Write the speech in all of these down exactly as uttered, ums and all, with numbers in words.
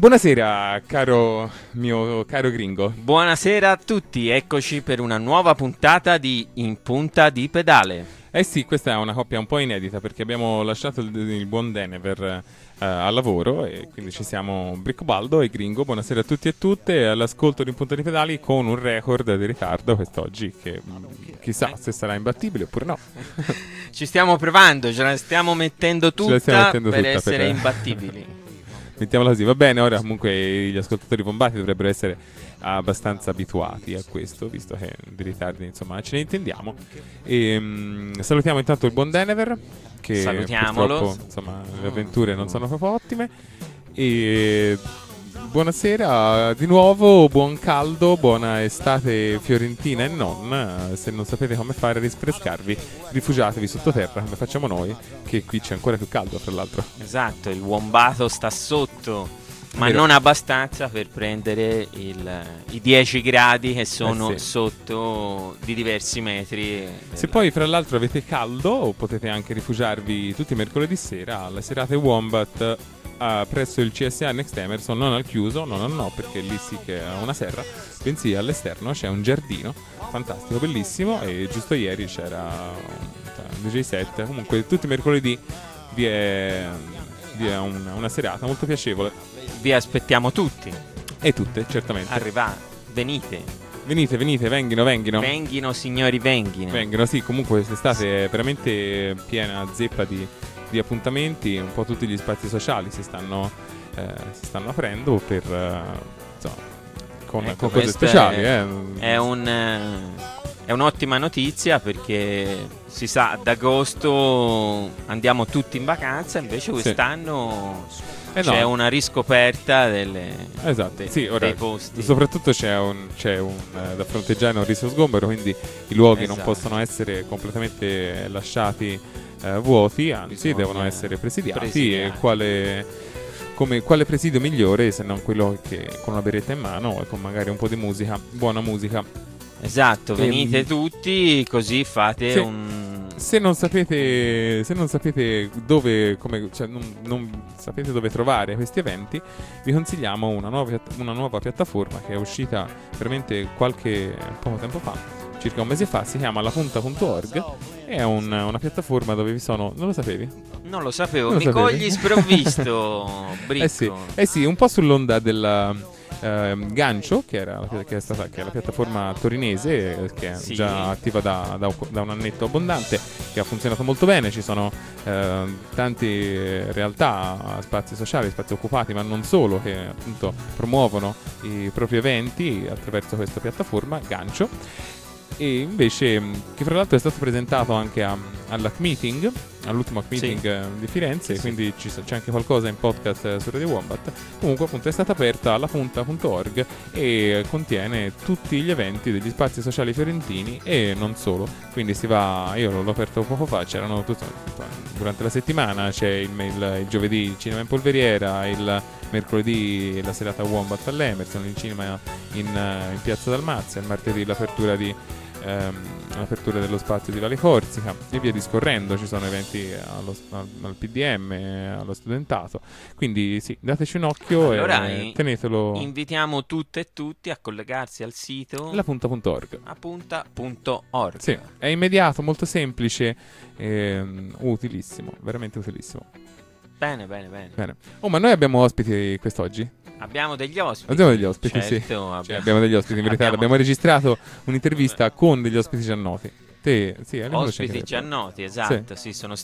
Buonasera, caro mio caro gringo. Buonasera a tutti, eccoci per una nuova puntata di In Punta di Pedale. Eh sì, questa è una coppia un po' inedita perché abbiamo lasciato il, il buon Denever uh, al lavoro e quindi ci siamo Briccobaldo e Gringo. Buonasera a tutti e tutte, all'ascolto di In Punta di Pedali con un record di ritardo quest'oggi che mh, chissà se sarà imbattibile oppure no. Ci stiamo provando, ce la stiamo mettendo tutta stiamo mettendo per tutta essere per... imbattibili. Mettiamola così, va bene, ora comunque gli ascoltatori bombati dovrebbero essere abbastanza abituati a questo, visto che di ritardi insomma ce ne intendiamo. E, um, salutiamo intanto il buon Denever, che Salutiamolo. purtroppo insomma le avventure non sono proprio ottime. E buonasera di nuovo, buon caldo, buona estate fiorentina e non. Se non sapete come fare a rinfrescarvi, rifugiatevi sottoterra come facciamo noi, che qui c'è ancora più caldo fra l'altro. Esatto, il Wombato sta sotto, ma Vero. non abbastanza per prendere il, i dieci gradi che sono Eh sì. sotto di diversi metri. Se poi fra l'altro avete caldo, potete anche rifugiarvi tutti i mercoledì sera alle serate Wombat uh, presso il C S A Next Emerson, non al chiuso, no no no, perché lì sì che è una serra, bensì all'esterno c'è un giardino fantastico, bellissimo, e giusto ieri c'era un D J set. Comunque tutti i mercoledì vi è, vi è una, una serata molto piacevole. Vi aspettiamo tutti. E tutte, certamente. Arrivate, venite. Venite, venite, venghino, venghino. Venghino, signori, venghino. Vengono, sì, comunque quest'estate è veramente piena zeppa di, di appuntamenti, un po' tutti gli spazi sociali si stanno, eh, si stanno aprendo per, eh, insomma, con, Ecco, con cose questa speciali. È, eh. è, un, eh, è un'ottima notizia perché si sa, ad agosto andiamo tutti in vacanza, invece quest'anno Eh c'è no. una riscoperta delle, Esatto, de- sì, ora, dei posti. soprattutto c'è un, c'è un eh, da fronteggiare un rischio sgombero, quindi i luoghi Esatto. non possono essere completamente lasciati eh, vuoti, anzi Bisogna devono essere presidiati. presidiati. E quale, come, quale presidio migliore se non quello che con una beretta in mano e con magari un po' di musica, buona musica. Esatto, venite Ehm, tutti così fate sì. un... Se non sapete, se non sapete dove, come, cioè non, non sapete dove trovare questi eventi, vi consigliamo una nuova, una nuova piattaforma che è uscita veramente qualche poco tempo fa, circa un mese fa, si chiama lapunta punto org. È un, una piattaforma dove vi sono, non lo sapevi? Non lo sapevo, Non lo mi sapevi? cogli sprovvisto, Bricco. Eh sì, eh sì, un po' sull'onda del ehm, Gancio, che, era, che, è stata, che è la piattaforma torinese, eh, che è Sì. già attiva da, da, da un annetto abbondante, che ha funzionato molto bene. Ci sono eh, tante realtà, spazi sociali, spazi occupati, ma non solo, che appunto promuovono i propri eventi attraverso questa piattaforma Gancio. E invece, che fra l'altro è stato presentato anche a, alla Meeting, all'ultimo Hack Meeting Sì. eh, di Firenze, Sì, quindi ci, c'è anche qualcosa in podcast eh, su Radio Wombat. Comunque appunto è stata aperta alla punta punto org e contiene tutti gli eventi degli spazi sociali fiorentini e non solo. Quindi si va, io l'ho aperto poco fa, c'erano tutto, durante la settimana c'è il, il, il giovedì il cinema in polveriera, il mercoledì la serata Wombat all'Emerson, il cinema in, in Piazza Dalmazia, il martedì l'apertura di ehm, l'apertura dello spazio di Valle Corsica e via discorrendo. Ci sono eventi allo, al, al P D M, allo studentato, quindi sì, dateci un occhio Allora, e in- tenetelo. Invitiamo tutte e tutti a collegarsi al sito Lapunta punto org. appunta punto org. Sì, è immediato, molto semplice, ehm, utilissimo, veramente utilissimo. Bene, bene, bene. Bene. Oh, ma noi abbiamo ospiti quest'oggi? Abbiamo degli ospiti. Abbiamo degli ospiti, certo, sì. abbiamo... Cioè, abbiamo degli ospiti, in verità. abbiamo Abbiamo registrato un'intervista con degli ospiti già noti. Te, sì, ospiti già noti, esatto. Sì. Sì, sono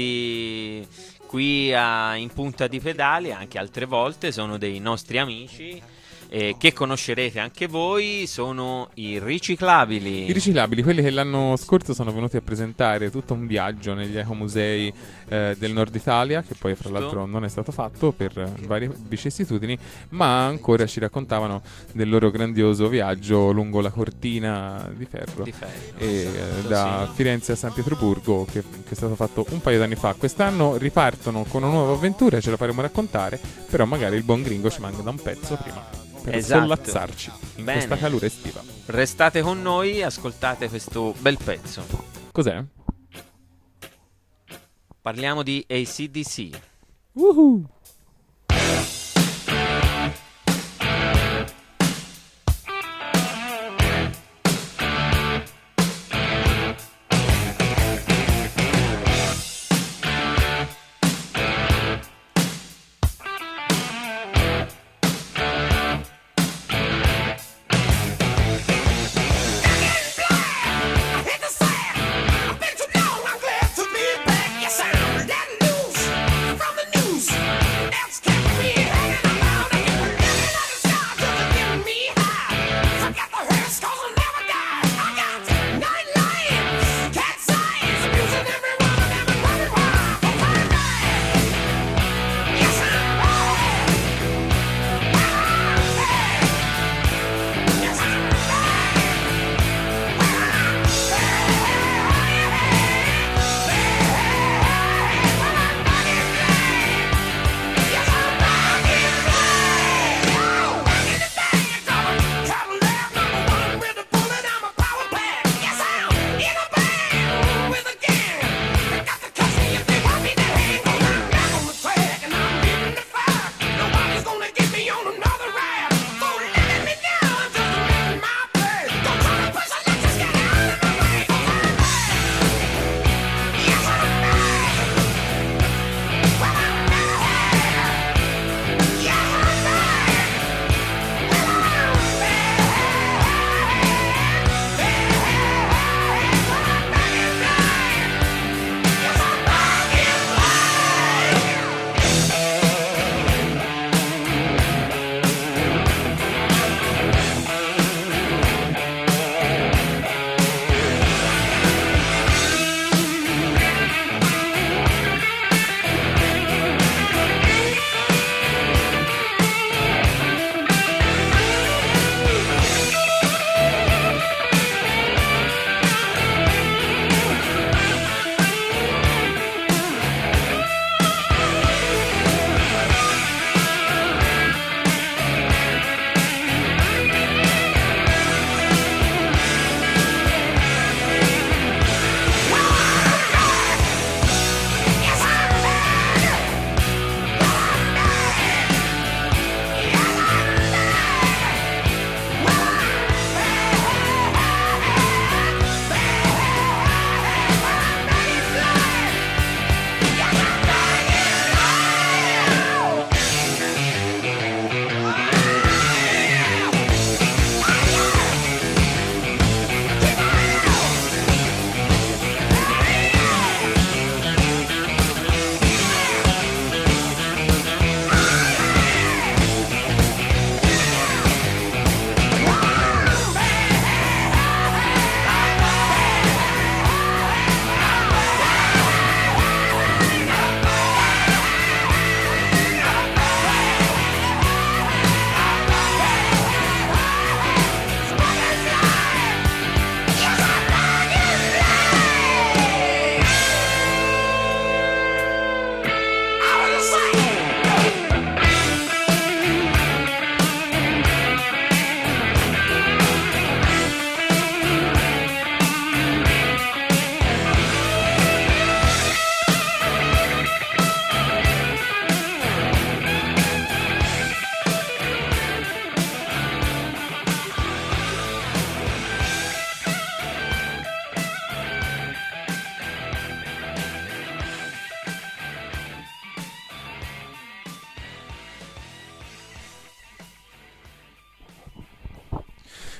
stati qui a, in Punta di Pedali anche altre volte. Sono dei nostri amici eh, che conoscerete anche voi. Sono i Riciclabili. I Riciclabili, quelli che l'anno scorso sono venuti a presentare tutto un viaggio negli ecomusei eh, del nord Italia, che poi fra l'altro non è stato fatto per eh, varie vicissitudini, ma ancora ci raccontavano del loro grandioso viaggio lungo la cortina di ferro, Di ferro. e, eh, Esatto, da sì. Firenze a San Pietroburgo, che, che è stato fatto un paio d'anni fa. Quest'anno ripartono con una nuova avventura, ce la faremo raccontare, però magari il buon gringo ci manca da un pezzo prima per Esatto. sollazzarci in Bene. questa calura estiva. Restate con noi, ascoltate questo bel pezzo. Cos'è? Parliamo di A C D C. Woohoo!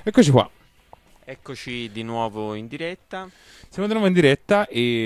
Eccoci qua. Eccoci di nuovo in diretta. Siamo di nuovo in diretta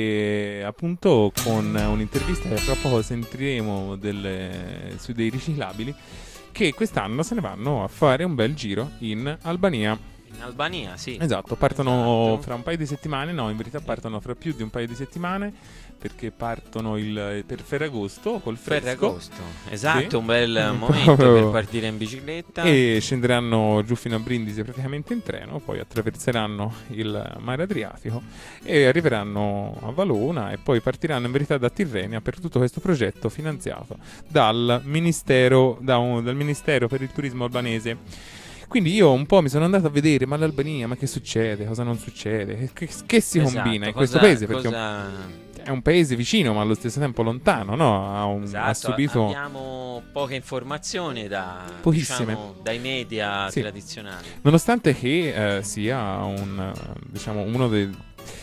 e appunto con un'intervista che tra poco sentiremo delle, su dei riciclabili che quest'anno se ne vanno a fare un bel giro in Albania. In Albania, sì. Esatto, partono Esatto. fra un paio di settimane, no, in verità partono fra più di un paio di settimane, perché partono il, per Ferragosto col fresco. Ferragosto, esatto, Sì. un bel Mm, momento proprio. per partire in bicicletta. E scenderanno giù fino a Brindisi praticamente in treno, poi attraverseranno il mare Adriatico e arriveranno a Valona e poi partiranno in verità da Tirrenia per tutto questo progetto finanziato dal Ministero, da un, dal Ministero per il Turismo albanese. Quindi io un po' mi sono andato a vedere, ma l'Albania, ma che succede, cosa non succede, che, che si Esatto, combina in cosa- questo paese, perché cosa- è un paese vicino ma allo stesso tempo lontano, no? Ha, un, Esatto, ha subito... abbiamo poche informazioni da, Pochissime. diciamo, dai media Sì. tradizionali. Nonostante che eh, sia un, eh, diciamo, uno dei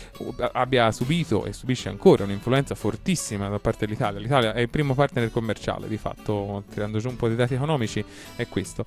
abbia subito e subisce ancora un'influenza fortissima da parte dell'Italia. L'Italia è il primo partner commerciale, di fatto, tirando giù un po' di dati economici, è questo.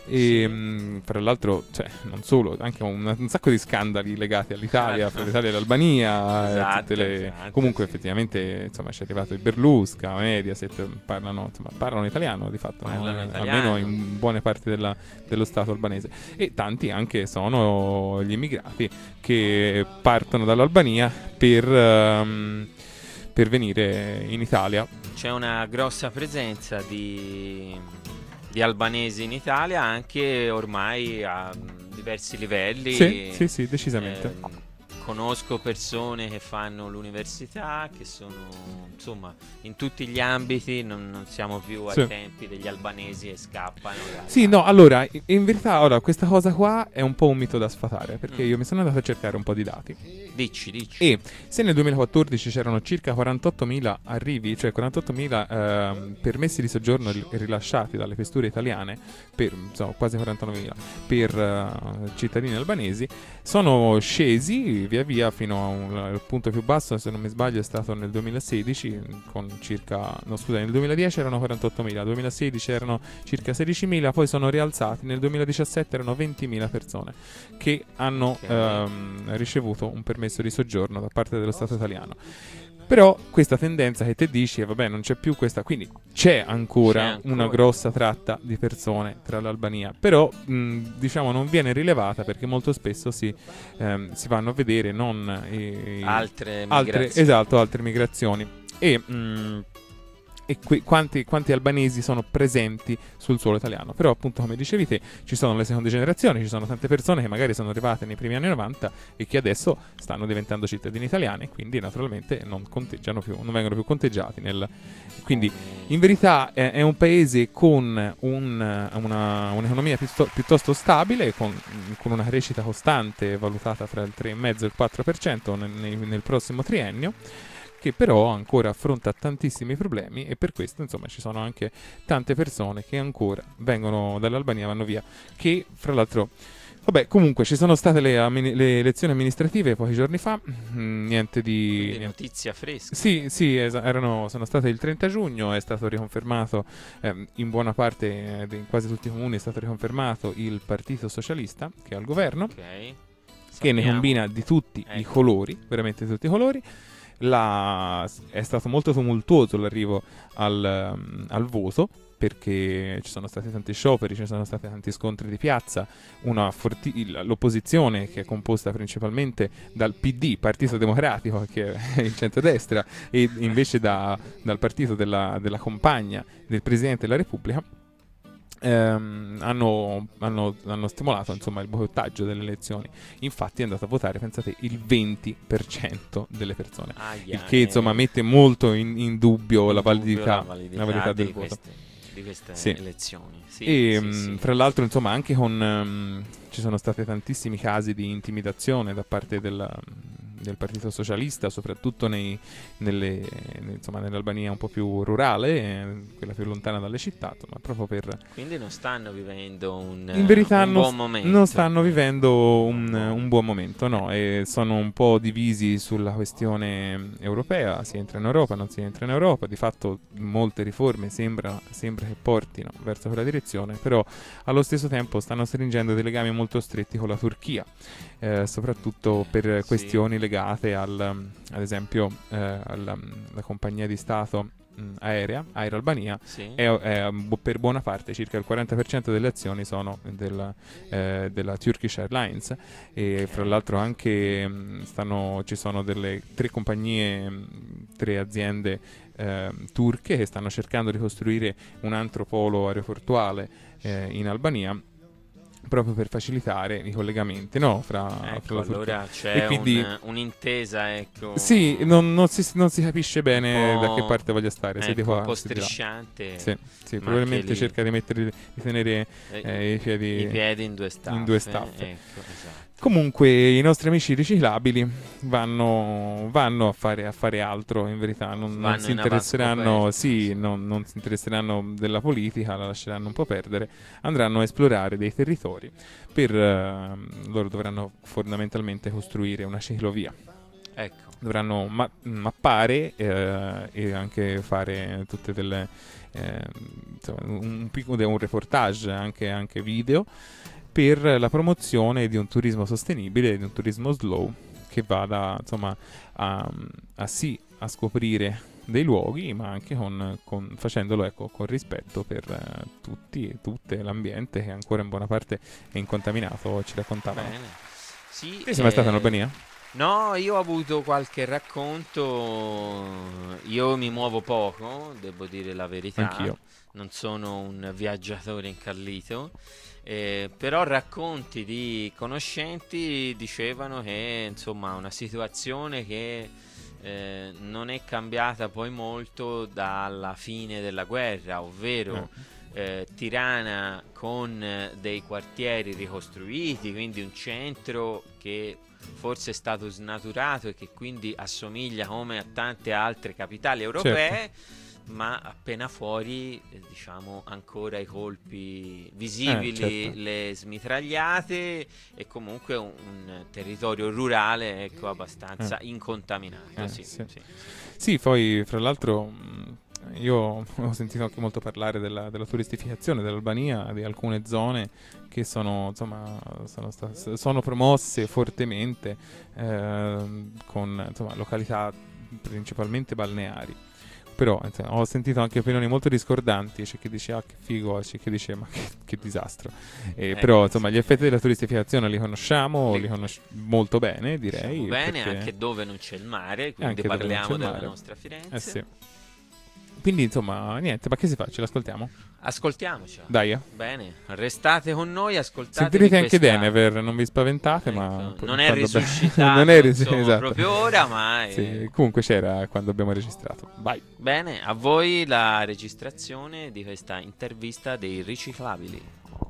E Sì. mh, tra l'altro, cioè, non solo, anche un, un sacco di scandali legati all'Italia, Certo. fra l'Italia e l'Albania. eh, Esatto, tutte le- esatto, Comunque, sì. effettivamente, insomma, c'è arrivato il Berlusca, Mediaset, parlano, insomma, parlano italiano di fatto, no? Parlano Eh, italiano. almeno in buone parti della- dello Stato albanese. E tanti anche sono gli immigrati che partono dall'Albania per, ehm, per venire in Italia. C'è una grossa presenza di, di albanesi in Italia, anche ormai a mm, diversi livelli. Sì, sì, sì, decisamente. Ehm, conosco persone che fanno l'università, che sono insomma in tutti gli ambiti, non, non siamo più ai Sì. tempi degli albanesi che scappano. da- Sì, no, allora, i- in verità, ora, questa cosa qua è un po' un mito da sfatare, perché Mm. io mi sono andato a cercare un po' di dati. Dici, dici. E se nel duemilaquattordici c'erano circa quarantottomila arrivi, cioè quarantottomila ehm, permessi di soggiorno ri- rilasciati dalle questure italiane, per insomma, quasi quarantanovila per eh, cittadini albanesi, sono scesi via via fino a un, al punto più basso, se non mi sbaglio è stato nel duemilasedici, con circa, no scusa, nel duemiladodici erano quarantottomila, nel duemilasedici erano circa sedicimila, poi sono rialzati, nel duemiladiciassette erano ventimila persone che hanno Ok. ehm, ricevuto un permesso di soggiorno da parte dello Stato italiano. Però questa tendenza che te dici, eh, vabbè, non c'è più questa, quindi c'è ancora, C'è ancora. una grossa tratta di persone tra l'Albania, però mh, diciamo non viene rilevata perché molto spesso si, ehm, si vanno a vedere non eh, Altre altre, migrazioni. esatto, altre migrazioni e, mh, e que- quanti, quanti albanesi sono presenti sul suolo italiano. Però appunto, come dicevi te, ci sono le seconde generazioni, ci sono tante persone che magari sono arrivate nei primi anni novanta e che adesso stanno diventando cittadini italiani e quindi naturalmente non conteggiano più, non vengono più conteggiati nel... quindi in verità è, è un paese con un, una, un'economia piuttosto, piuttosto stabile, con, con una crescita costante valutata tra il tre virgola cinque e il quattro per cento nel, nel, nel prossimo triennio, che però ancora affronta tantissimi problemi e per questo insomma ci sono anche tante persone che ancora vengono dall'Albania, vanno via, che fra l'altro vabbè, comunque ci sono state le, ammini- le elezioni amministrative pochi giorni fa, mm, niente di Quindi niente- notizia fresca. sì, sì, esa- erano, sono state il trenta giugno, è stato riconfermato ehm, in buona parte, eh, in quasi tutti i comuni è stato riconfermato il Partito Socialista che è al governo, Ok. che ne Sappiamo. combina di tutti i Ecco. colori, veramente di tutti i colori. La- è stato molto tumultuoso l'arrivo al, um, al voto, perché ci sono stati tanti scioperi, ci sono stati tanti scontri di piazza, una forti- il- l'opposizione che è composta principalmente dal P D, Partito Democratico, che è il centrodestra, e invece da- dal partito della, della compagna del Presidente della Repubblica, ehm, hanno, hanno- hanno stimolato insomma il boicottaggio delle elezioni. Infatti è andato a votare, pensate, il venti per cento delle persone, Aia, il che insomma eh, mette molto in, in dubbio in la dubbio validità, la validità la validità di del voto. queste, di queste Sì. elezioni. Sì, E sì, mh, sì. fra l'altro insomma anche con ehm, ci sono stati tantissimi casi di intimidazione da parte della- del Partito Socialista, soprattutto nei, nelle, insomma, nell'Albania un po' più rurale, eh, quella più lontana dalle città, ma proprio per... Quindi non stanno vivendo un, in verità un non, buon momento. Non stanno vivendo un, un buon momento, no, e sono un po' divisi sulla questione europea, si entra in Europa, non si entra in Europa, di fatto molte riforme sembra, sembra che portino verso quella direzione, però allo stesso tempo stanno stringendo dei legami molto stretti con la Turchia, eh, soprattutto per questioni sì. legate al, ad esempio eh, alla, alla compagnia di Stato mh, aerea, Air Albania, sì. e, e per buona parte, circa il quaranta per cento delle azioni sono della, eh, della Turkish Airlines, e fra l'altro anche mh, stanno, ci sono delle tre compagnie, mh, tre aziende eh, turche che stanno cercando di costruire un altro polo aeroportuale eh, in Albania, proprio per facilitare i collegamenti, no? Fra, ecco, fra la allora Turchia. c'è E quindi, un, un'intesa, ecco. Sì, non, non, si, non si capisce bene da che parte voglia stare. Ecco, di qua, un po' strisciante. Sì, sì, probabilmente cerca di mettere, di tenere eh, i, piedi, i piedi in due staffe. In due staffe. Ecco, esatto. Comunque i nostri amici riciclabili vanno, vanno a, fare, a fare altro, in verità non, non si interesseranno, sì, non, non si interesseranno della politica, la lasceranno un po' perdere, andranno a esplorare dei territori, per eh, loro dovranno fondamentalmente costruire una ciclovia. Ecco. Dovranno ma- mappare eh, e anche fare tutte delle eh, insomma, un, un, un reportage, anche, anche video, per la promozione di un turismo sostenibile, di un turismo slow, che vada insomma a, a sì a scoprire dei luoghi, ma anche con, con, facendolo ecco, con rispetto per uh, tutti, tutte, l'ambiente, che ancora in buona parte è incontaminato, ci raccontavano. Bene. Sì, sei mai eh... stato in Albania? No, io ho avuto qualche racconto, io mi muovo poco, devo dire la verità. Anch'io. Non sono un viaggiatore incallito. Eh, però racconti di conoscenti dicevano che insomma una situazione che eh, non è cambiata poi molto dalla fine della guerra, ovvero eh, Tirana con dei quartieri ricostruiti, quindi un centro che forse è stato snaturato e che quindi assomiglia come a tante altre capitali europee. Certo. Ma appena fuori, eh, diciamo, ancora i colpi visibili, eh, certo. le smitragliate, e comunque un, un territorio rurale, ecco, abbastanza eh. incontaminato. Eh, sì, sì. Sì, sì. sì, poi fra l'altro io ho sentito anche molto parlare della, della turistificazione dell'Albania, di alcune zone che sono, insomma, sono, sta- sono promosse fortemente eh, con insomma, località principalmente balneari. Però insomma, ho sentito anche opinioni molto discordanti, c'è chi dice ah che figo, c'è chi dice ma che, che disastro. Eh, eh, però insomma gli effetti della turistificazione li conosciamo, li, li conosciamo molto bene, direi. Bene, anche dove non c'è il mare, quindi parliamo della mare. nostra Firenze. Eh sì. Quindi insomma niente, ma che si fa? Ce l'ascoltiamo? Ascoltiamocela. Dai. Eh. Bene, restate con noi, ascoltate. Sentirete anche Denver, non vi spaventate, ecco, ma non è risuscitato non è ris- insomma, esatto. proprio ora, ma è... sì, comunque c'era quando abbiamo registrato. Vai. Bene, a voi la registrazione di questa intervista dei riciclabili.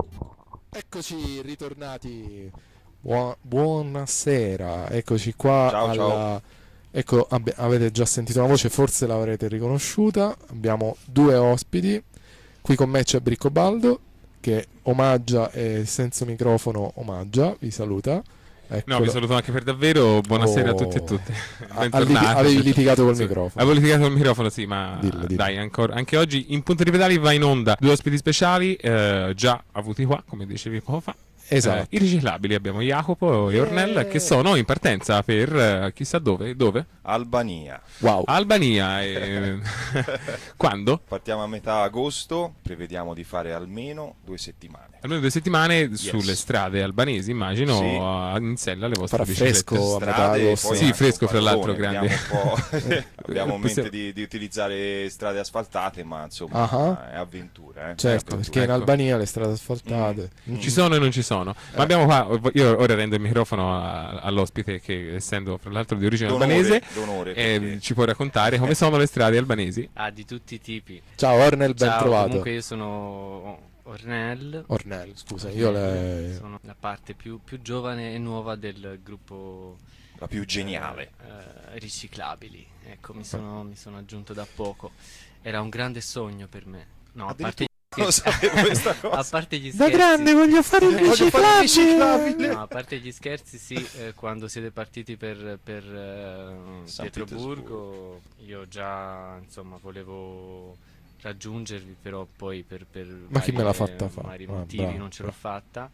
Eccoci ritornati. Buon- buonasera, eccoci qua. Ciao, alla... ciao. Ecco, ab- avete già sentito la voce, forse l'avrete riconosciuta. Abbiamo due ospiti. Qui con me c'è Briccobaldo, che omaggia e senza microfono omaggia, vi saluta. Eccolo. No, vi saluto anche per davvero. Buonasera oh. a tutti e tutte. Bentornati. Avevi litigato col sì. microfono. Avevo litigato col microfono, sì, ma dillo, dillo. dai, ancora, anche oggi in Punta di Pedali va in onda due ospiti speciali, eh, già avuti qua, come dicevi poco fa. Esatto. Eh, I riciclabili abbiamo Jacopo e Ornella yeah. che sono in partenza per uh, chissà dove. Dove? Albania. Wow. Albania. E... Quando? Partiamo a metà agosto, prevediamo di fare almeno due settimane. Almeno due settimane yes. sulle strade albanesi, immagino, sì. a, in sella alle vostre farà biciclette. Fresco a metà agosto. Sì, fresco fra l'altro, grande. Abbiamo, abbiamo in mente di, di utilizzare strade asfaltate, ma insomma uh-huh. è avventura. Eh? Certo, è avventura. perché in Albania le strade asfaltate mm. ci sono e non ci sono. Eh. Ma abbiamo qua, io ora rendo il microfono a, all'ospite che, essendo fra l'altro di origine d'onore, albanese, d'onore, eh, ci può raccontare come sono le strade albanesi. Ah, di tutti i tipi. Ciao Ornel, ben Ciao, trovato. Comunque io sono Ornel. Ornel, scusa, io le... sono la parte più, più giovane e nuova del gruppo. La più geniale. Eh, eh, riciclabili. Ecco, mi sono, mi sono aggiunto da poco. Era un grande sogno per me. No, a parte non sapevo questa cosa. A parte gli Da scherzi. grande voglio fare il riciclabile. No, a parte gli scherzi, sì, eh, quando siete partiti per, per eh, Pietroburgo, io già, insomma, volevo raggiungervi, però poi per, per Ma chi me l'ha fatta fare? vari Ah, motivi bravo, non ce l'ho fatta.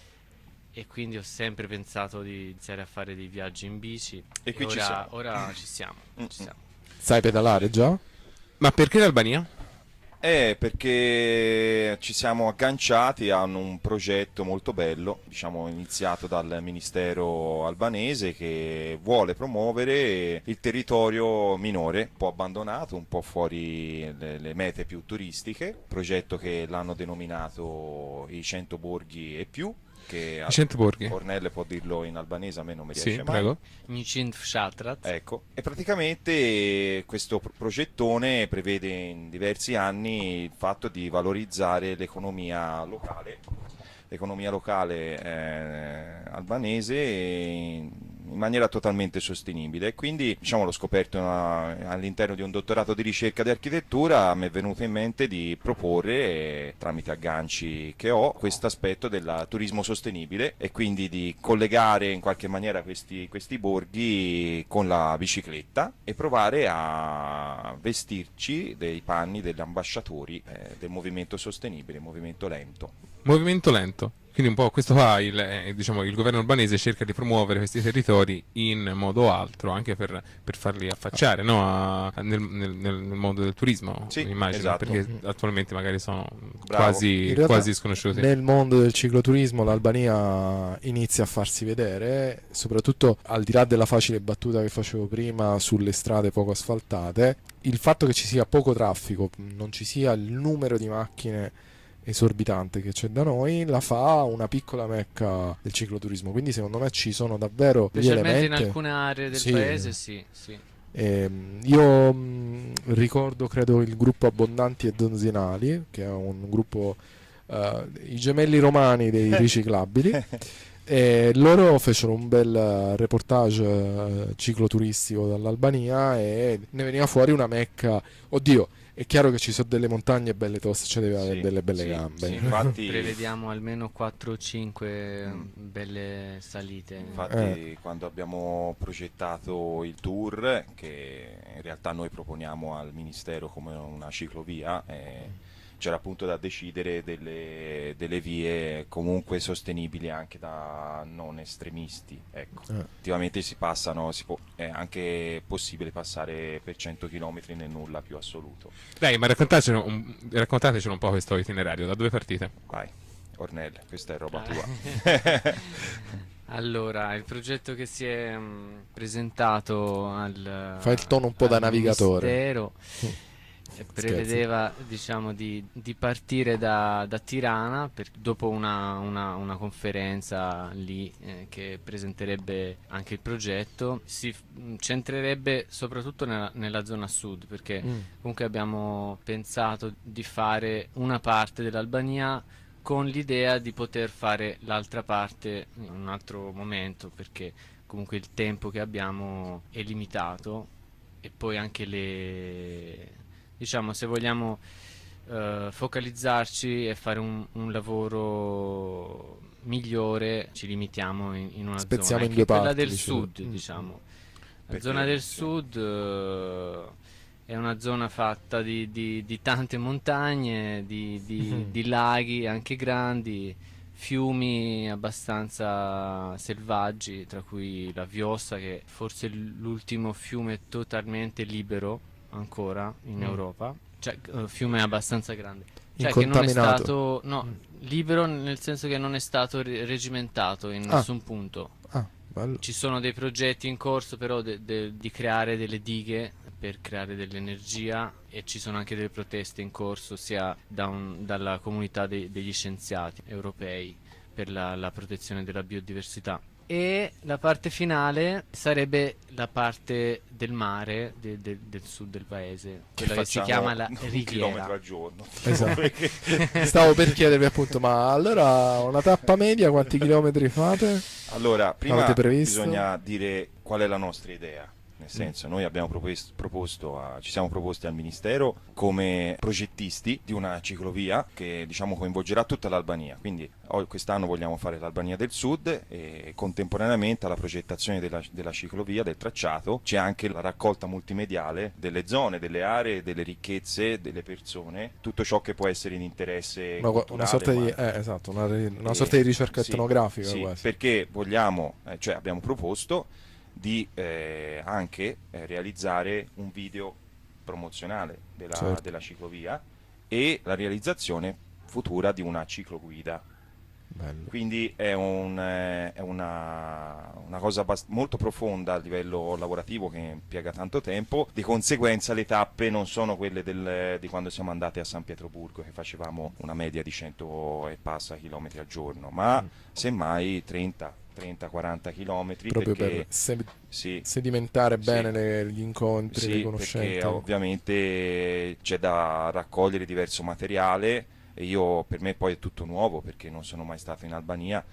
E quindi ho sempre pensato di iniziare a fare dei viaggi in bici. E qui ora, ci siamo. Ora ci siamo, ci siamo. Sai pedalare già? Ma perché l'Albania? Eh, perché ci siamo agganciati a un progetto molto bello, diciamo iniziato dal Ministero albanese, che vuole promuovere il territorio minore, un po' abbandonato, un po' fuori le, le mete più turistiche, progetto che l'hanno denominato i cento borghi e più. Che I cento borghi. Ornelle può dirlo in albanese, a me non mi riesce Sì, mai. prego. Njicint fshatrat. Ecco, e praticamente questo pro- progettone prevede in diversi anni il fatto di valorizzare l'economia locale, l'economia locale eh, albanese in in maniera totalmente sostenibile. Quindi, diciamo, l'ho scoperto una, all'interno di un dottorato di ricerca di architettura, mi è venuto in mente di proporre, eh, tramite agganci che ho, questo aspetto del turismo sostenibile e quindi di collegare in qualche maniera questi, questi borghi con la bicicletta e provare a vestirci dei panni degli ambasciatori eh, del movimento sostenibile, movimento lento. Movimento lento. Quindi un po' questo fa il, eh, diciamo, il governo albanese cerca di promuovere questi territori in modo altro, anche per, per farli affacciare, no? a, nel, nel, nel mondo del turismo, Sì, immagino, esatto. perché attualmente magari sono Bravo. quasi, In realtà, quasi sconosciuti. Nel mondo del cicloturismo l'Albania inizia a farsi vedere, soprattutto al di là della facile battuta che facevo prima sulle strade poco asfaltate, il fatto che ci sia poco traffico, non ci sia il numero di macchine esorbitante che c'è da noi, la fa una piccola mecca del cicloturismo. Quindi secondo me ci sono davvero gli Specialmente elementi. in alcune aree del Sì. paese, sì, sì. Eh, io mh, ricordo, credo, il gruppo Abbondanti e Donzinali, che è un gruppo, uh, i gemelli romani dei riciclabili. E loro fecero un bel reportage uh, cicloturistico dall'Albania e ne veniva fuori una mecca. Oddio, è chiaro che ci sono delle montagne belle toste, cioè deve avere Sì, delle belle sì, gambe. sì, infatti, Prevediamo almeno quattro o cinque Mm. belle salite. infatti Eh. quando abbiamo progettato il tour, che in realtà noi proponiamo al Ministero come una ciclovia, eh, c'era appunto da decidere delle, delle vie comunque sostenibili anche da non estremisti. Ecco. Eh. Effettivamente si passano, si può, è anche possibile passare per cento chilometri nel nulla più assoluto. Dai, ma raccontatecelo un, raccontatecelo un po' questo itinerario, da dove partite? Vai, Ornelle, questa è roba Ah. tua. Allora, il progetto che si è mh, presentato al Fai il tono un po' da al navigatore. Ministero, eh, prevedeva, diciamo, di, di partire da, da Tirana per- dopo una, una- una conferenza lì eh, che presenterebbe anche il progetto. Si f- mh, centrerebbe soprattutto nella, nella zona sud, perché Mm. comunque abbiamo pensato di fare una parte dell'Albania con l'idea di poter fare l'altra parte in un altro momento, perché comunque il tempo che abbiamo è limitato e poi anche le, diciamo, se vogliamo eh, focalizzarci e fare un, un lavoro migliore, ci limitiamo in, in una Spezziamo zona in che due è quella parti, del diciamo. sud, Mm. diciamo. La Perché, zona del sì. sud eh, è una zona fatta di, di- di tante montagne, di, di- Mhm. di laghi anche grandi, fiumi abbastanza selvaggi, tra cui la Vjosa, che è forse l'ultimo fiume totalmente libero ancora in Mm. Europa, cioè eh, fiume abbastanza grande. Cioè che non è Incontaminato. stato, no, Mm. libero nel senso che non è stato re- regimentato in Ah. nessun punto. Ah, bello. Ci sono dei progetti in corso però de- de- di creare delle dighe per creare dell'energia e ci sono anche delle proteste in corso sia da un- dalla comunità dei- degli scienziati europei per la, la protezione della biodiversità. e la parte finale sarebbe la parte del mare de, de, del sud del paese, quella che, che si chiama la un riviera. chilometro al giorno. Esatto. Stavo per chiedervi appunto, ma allora una tappa media quanti chilometri fate? Allora, prima Avete previsto? bisogna dire qual è la nostra idea. Nel senso, noi abbiamo proposto, proposto a, ci siamo proposti al Ministero come progettisti di una ciclovia che diciamo coinvolgerà tutta l'Albania, quindi quest'anno vogliamo fare l'Albania del Sud e contemporaneamente alla progettazione della, della ciclovia, del tracciato, c'è anche la raccolta multimediale delle zone, delle aree, delle ricchezze, delle persone, tutto ciò che può essere in interesse una, culturale, una sorta ma... di eh, esatto, una, una eh, sorta di ricerca sì, etnografica sì, quasi. perché vogliamo, eh, cioè abbiamo proposto di eh, anche eh, realizzare un video promozionale della, certo. della ciclovia e la realizzazione futura di una cicloguida. Bello. Quindi è, un, eh, è una, una cosa bast- molto profonda a livello lavorativo che impiega tanto tempo, di conseguenza le tappe non sono quelle del, di quando siamo andati a San Pietroburgo, che facevamo una media di cento e passa chilometri al giorno, ma mm. semmai trenta quaranta chilometri, proprio perché, per se- sì, sedimentare sì, bene le, gli incontri, sì, le conoscenze, perché ovviamente c'è da raccogliere diverso materiale e io, per me poi è tutto nuovo perché non sono mai stato in Albania,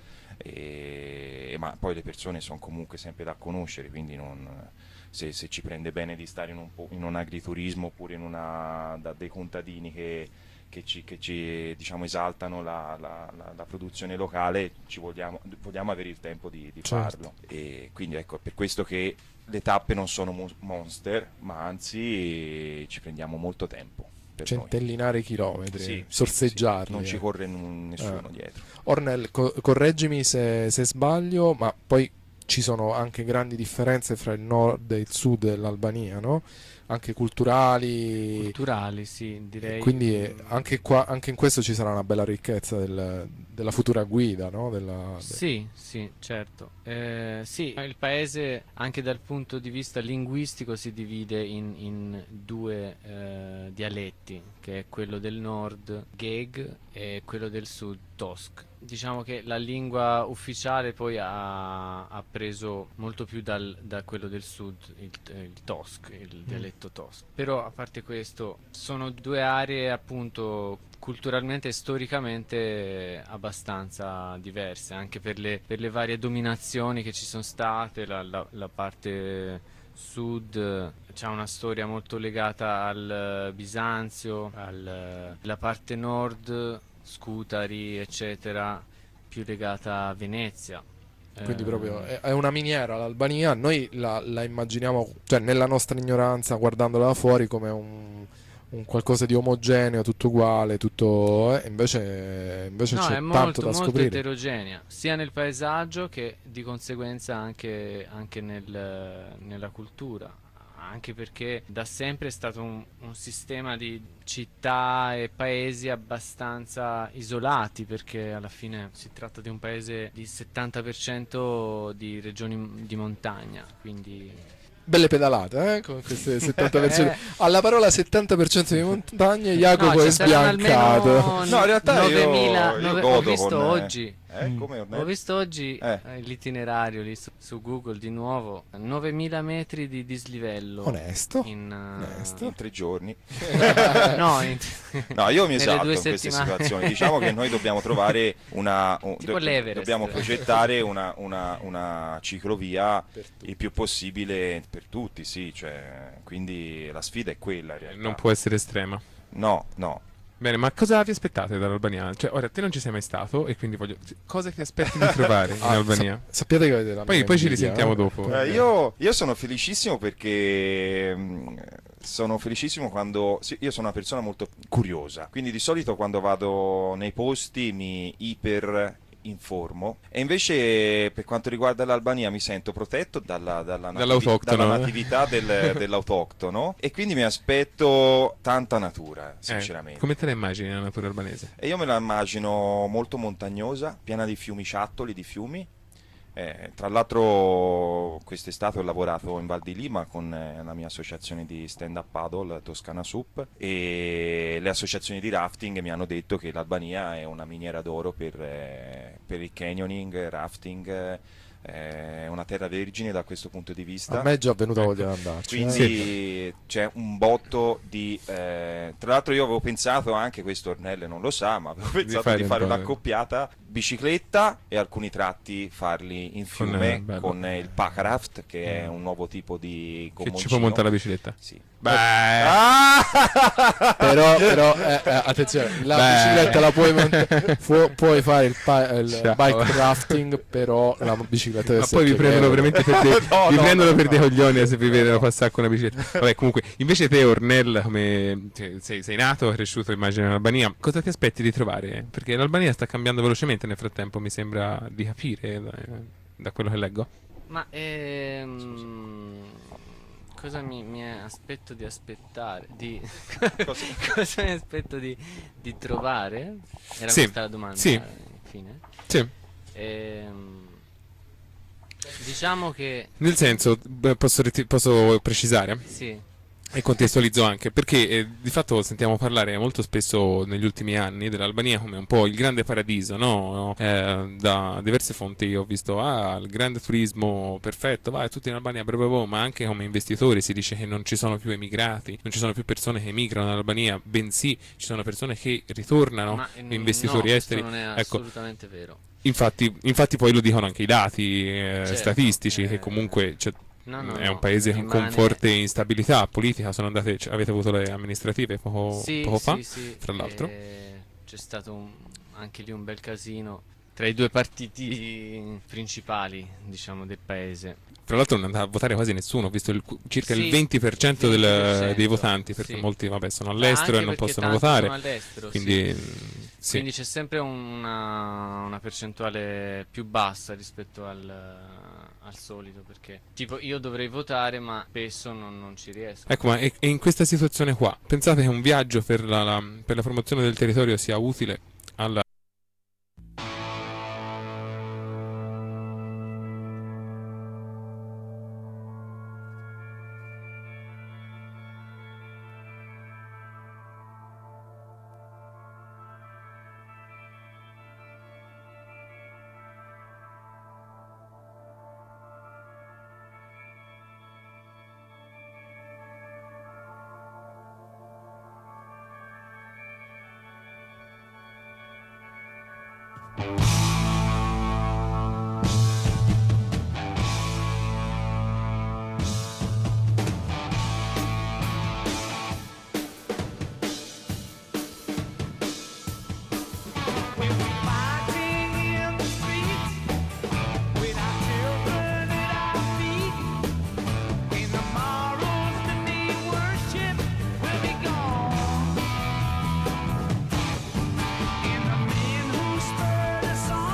e, ma poi le persone sono comunque sempre da conoscere, quindi non, se, se ci prende bene di stare in un, po', in un agriturismo oppure in una, da, dei contadini che che ci, che ci diciamo, esaltano la, la, la, la produzione locale, ci vogliamo, vogliamo avere il tempo di, di certo. farlo, e quindi ecco, è per questo che le tappe non sono mo- monster, ma anzi ci prendiamo molto tempo per centellinare i chilometri, sì, sorseggiarli, sì, non ci eh. corre n- nessuno eh. dietro. Ornel, co- correggimi se, se sbaglio, ma poi ci sono anche grandi differenze fra il nord e il sud dell'Albania, no? Anche culturali. Culturali, sì, direi. Quindi eh, anche, qua, anche in questo ci sarà una bella ricchezza del, della futura guida, no? Della, de... Sì, sì, certo. Eh, sì, il paese anche dal punto di vista linguistico si divide in, in due eh, dialetti, che è quello del nord, Gheg, e quello del sud, Tosk. Diciamo che la lingua ufficiale poi ha, ha preso molto più dal, da quello del sud, il, il Tosk, il dialetto Tosk. Però a parte questo, sono due aree appunto culturalmente e storicamente abbastanza diverse, anche per le, per le varie dominazioni che ci sono state. La, la, la parte sud c'ha una storia molto legata al Bisanzio, al, la parte nord, Scutari eccetera, più legata a Venezia. Quindi proprio è, è una miniera l'Albania. Noi la, la immaginiamo, cioè nella nostra ignoranza, guardandola da fuori, come un, un qualcosa di omogeneo, tutto uguale, tutto, eh, invece, invece no, c'è è molto, tanto da molto scoprire. eterogenea, sia nel paesaggio che di conseguenza anche, anche nel, nella cultura. Anche perché da sempre è stato un, un sistema di città e paesi abbastanza isolati, perché alla fine si tratta di un paese di settanta per cento di regioni di montagna, quindi... Belle pedalate, eh? Con queste settanta per cento. Alla parola settanta per cento di montagne, Jacopo no, è sbiancato. No, in realtà novemila, io, io nove, godo ho visto con, oggi eh, come ho visto oggi eh. eh, l'itinerario lì su, su Google di nuovo, novemila metri di dislivello. Onesto. In, uh, Onesto. in tre giorni. no, in, no, io mi nelle esalto due in queste settimane. situazioni. Diciamo che noi dobbiamo trovare una un, tipo do, l'Everest. Dobbiamo progettare una, una, una ciclovia il più possibile per tutti, sì, cioè, quindi la sfida è quella in realtà. Non può essere estrema. No, no. Bene, ma cosa vi aspettate dall'Albania? Cioè, ora te non ci sei mai stato e quindi voglio... Cosa ti aspetti di trovare in Ah, Albania? sa- sappiate che avete la Poi, mia poi ci invidia, risentiamo eh? dopo. Eh, io, io sono felicissimo perché mh, sono felicissimo quando sì, io sono una persona molto curiosa, quindi di solito quando vado nei posti mi iper informo, e invece per quanto riguarda l'Albania mi sento protetto dalla, dalla, nativi- Dall'autoctono, dalla eh? natività del, dell'autoctono, e quindi mi aspetto tanta natura, sinceramente. Eh, come te la immagini la natura albanese? E io me la immagino molto montagnosa, piena di fiumiciattoli, di fiumi. Eh, tra l'altro quest'estate ho lavorato in Val di Lima con eh, la mia associazione di stand-up paddle Toscana Sup, e le associazioni di rafting mi hanno detto che l'Albania è una miniera d'oro per, eh, per il canyoning, rafting, è una terra vergine da questo punto di vista. A me è già venuta Ecco. voglia di andarci. Quindi eh. c'è un botto di eh, tra l'altro io avevo pensato anche, questo Ornelle non lo sa, ma avevo pensato fare di un fare po' un'accoppiata bicicletta e alcuni tratti farli in Con, fiume eh, bello. con, il Pacaraft, che è un nuovo tipo di Che gommoncino. ci può montare la bicicletta. Sì. Beh, Ah! Però, però eh, eh, attenzione, la Beh. bicicletta la puoi, mont- fu- puoi fare il, pa- il Ciao. bike rafting, però la bicicletta deve ma essere poi vi prendono veramente per dei, No, vi no, prendono no, per no. dei coglioni se vi vedono passare con una bicicletta. Vabbè, comunque, invece te, Ornel, come cioè, sei, sei nato, cresciuto, immagino, in Albania, cosa ti aspetti di trovare? Perché l'Albania sta cambiando velocemente nel frattempo, mi sembra di capire da, da quello che leggo. Ma ehm, cosa mi, mi aspetto di aspettare? Di Cosa? cosa mi aspetto di, di trovare? Era Sì, questa la domanda, sì. infine. Sì. Ehm, diciamo che Nel senso, beh, posso, reti- posso precisare? sì, E contestualizzo anche perché eh, di fatto sentiamo parlare molto spesso negli ultimi anni dell'Albania come un po' il grande paradiso, no? Eh, da diverse fonti ho visto ah, il grande turismo perfetto, vai tutti in Albania, bla bla bla, ma anche come investitori si dice che non ci sono più emigrati, non ci sono più persone che emigrano in Albania, bensì ci sono persone che ritornano, ma eh, investitori no, esteri. questo non è Ecco, assolutamente vero. infatti, infatti poi lo dicono anche i dati eh, Certo, statistici che eh, comunque c'è No, no, è no, un paese con- con rimane- forte instabilità politica. Sono andate, cioè, avete avuto le amministrative poco, Sì, poco fa, sì, sì, fra l'altro. eh, c'è stato un- anche lì un bel casino tra i due partiti principali, diciamo, del paese. Fra l'altro non è andato a votare quasi nessuno, ho visto il- circa il Sì, venti per cento del- venti per cento, dei votanti, perché sì. molti vabbè, sono Ma all'estero anche e non perché possono tanti votare. sono all'estero, Quindi, sì. mm, sì. Quindi c'è sempre una, una percentuale più bassa rispetto al, al solito, perché tipo io dovrei votare ma spesso non, non ci riesco. Ecco, ma e, e in questa situazione qua, pensate che un viaggio per la, la- per la promozione del territorio sia utile alla... And the men who spurred us on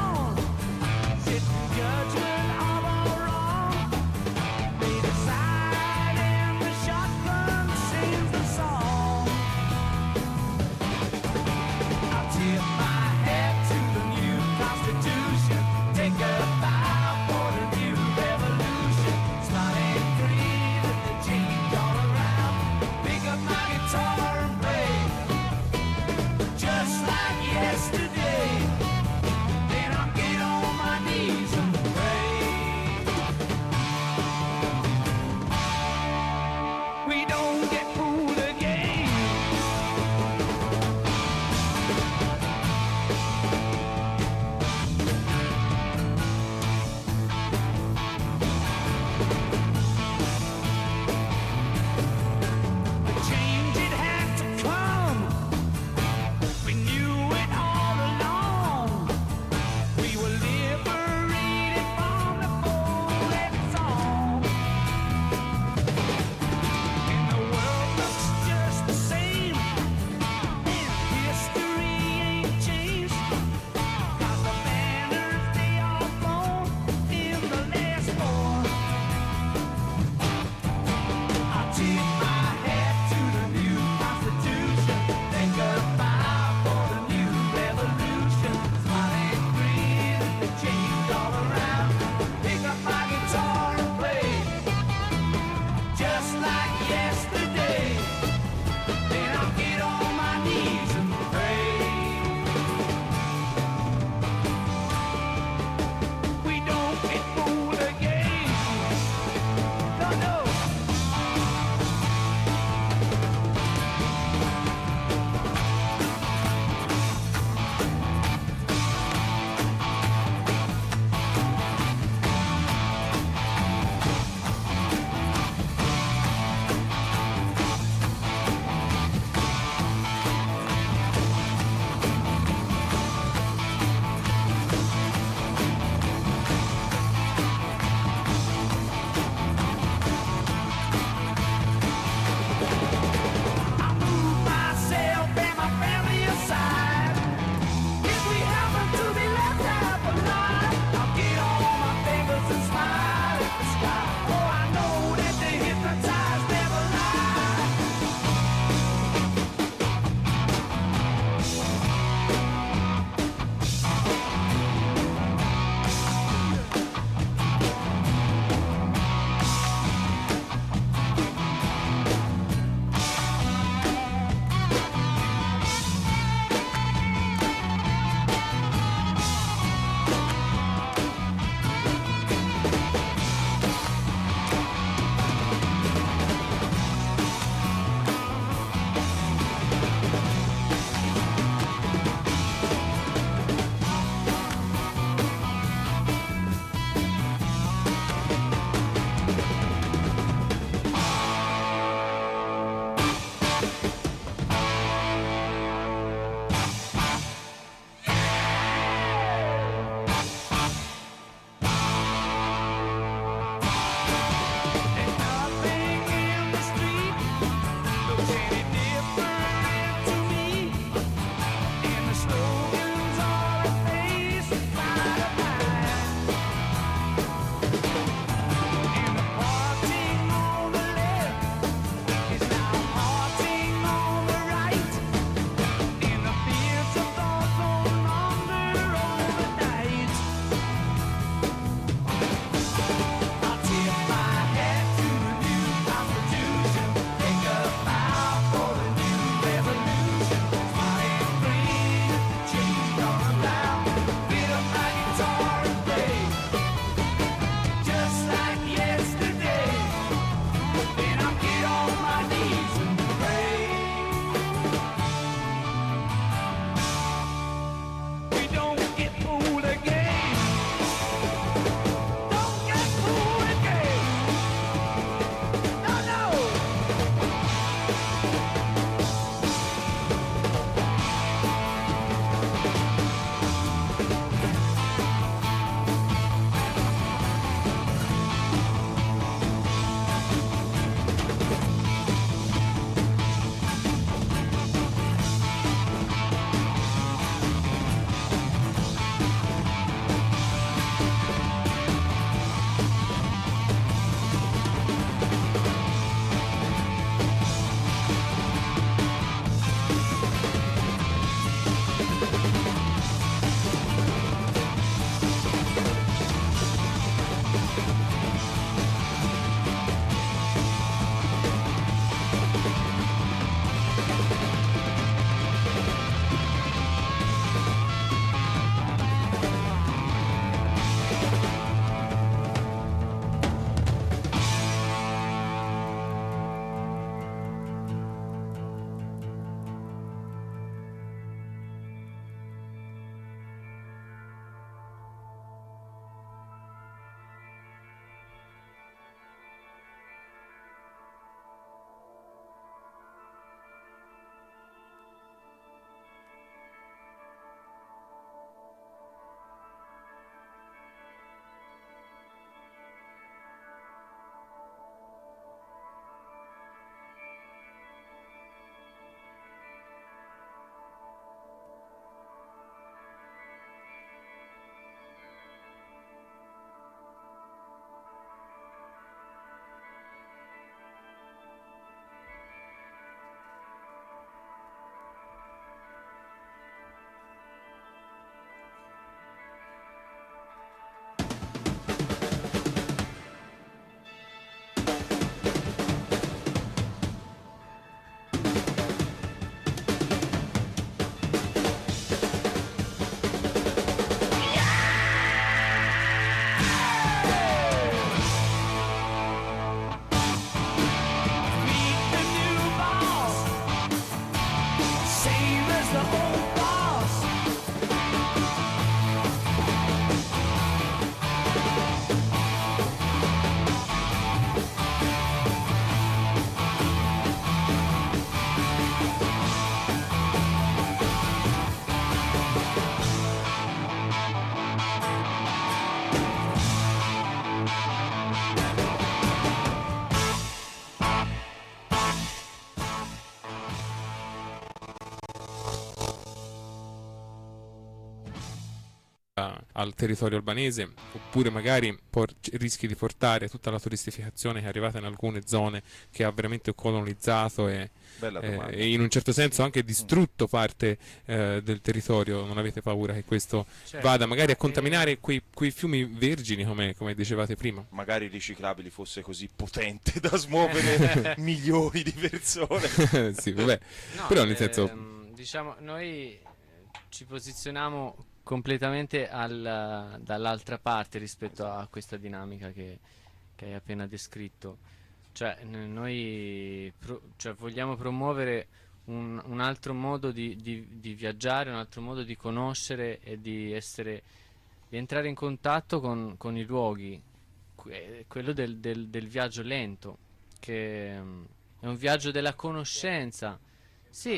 al territorio albanese, oppure magari por- rischi di portare tutta la turistificazione che è arrivata in alcune zone, che ha veramente colonizzato e, eh, e in un certo senso anche distrutto parte eh, del territorio. Non avete paura che questo certo. vada magari a contaminare quei, quei fiumi vergini, come, come dicevate prima? Magari i riciclabili fosse così potente da smuovere milioni di persone. Sì, vabbè. No, però nel senso ehm, diciamo, noi ci posizioniamo completamente al, dall'altra parte rispetto a questa dinamica che, che hai appena descritto. Cioè, n- noi pro- cioè, vogliamo promuovere un, un altro modo di, di- di viaggiare, un altro modo di conoscere e di essere, di entrare in contatto con, con i luoghi, que- quello del, del- del viaggio lento, che mm, è un viaggio della conoscenza. Sì,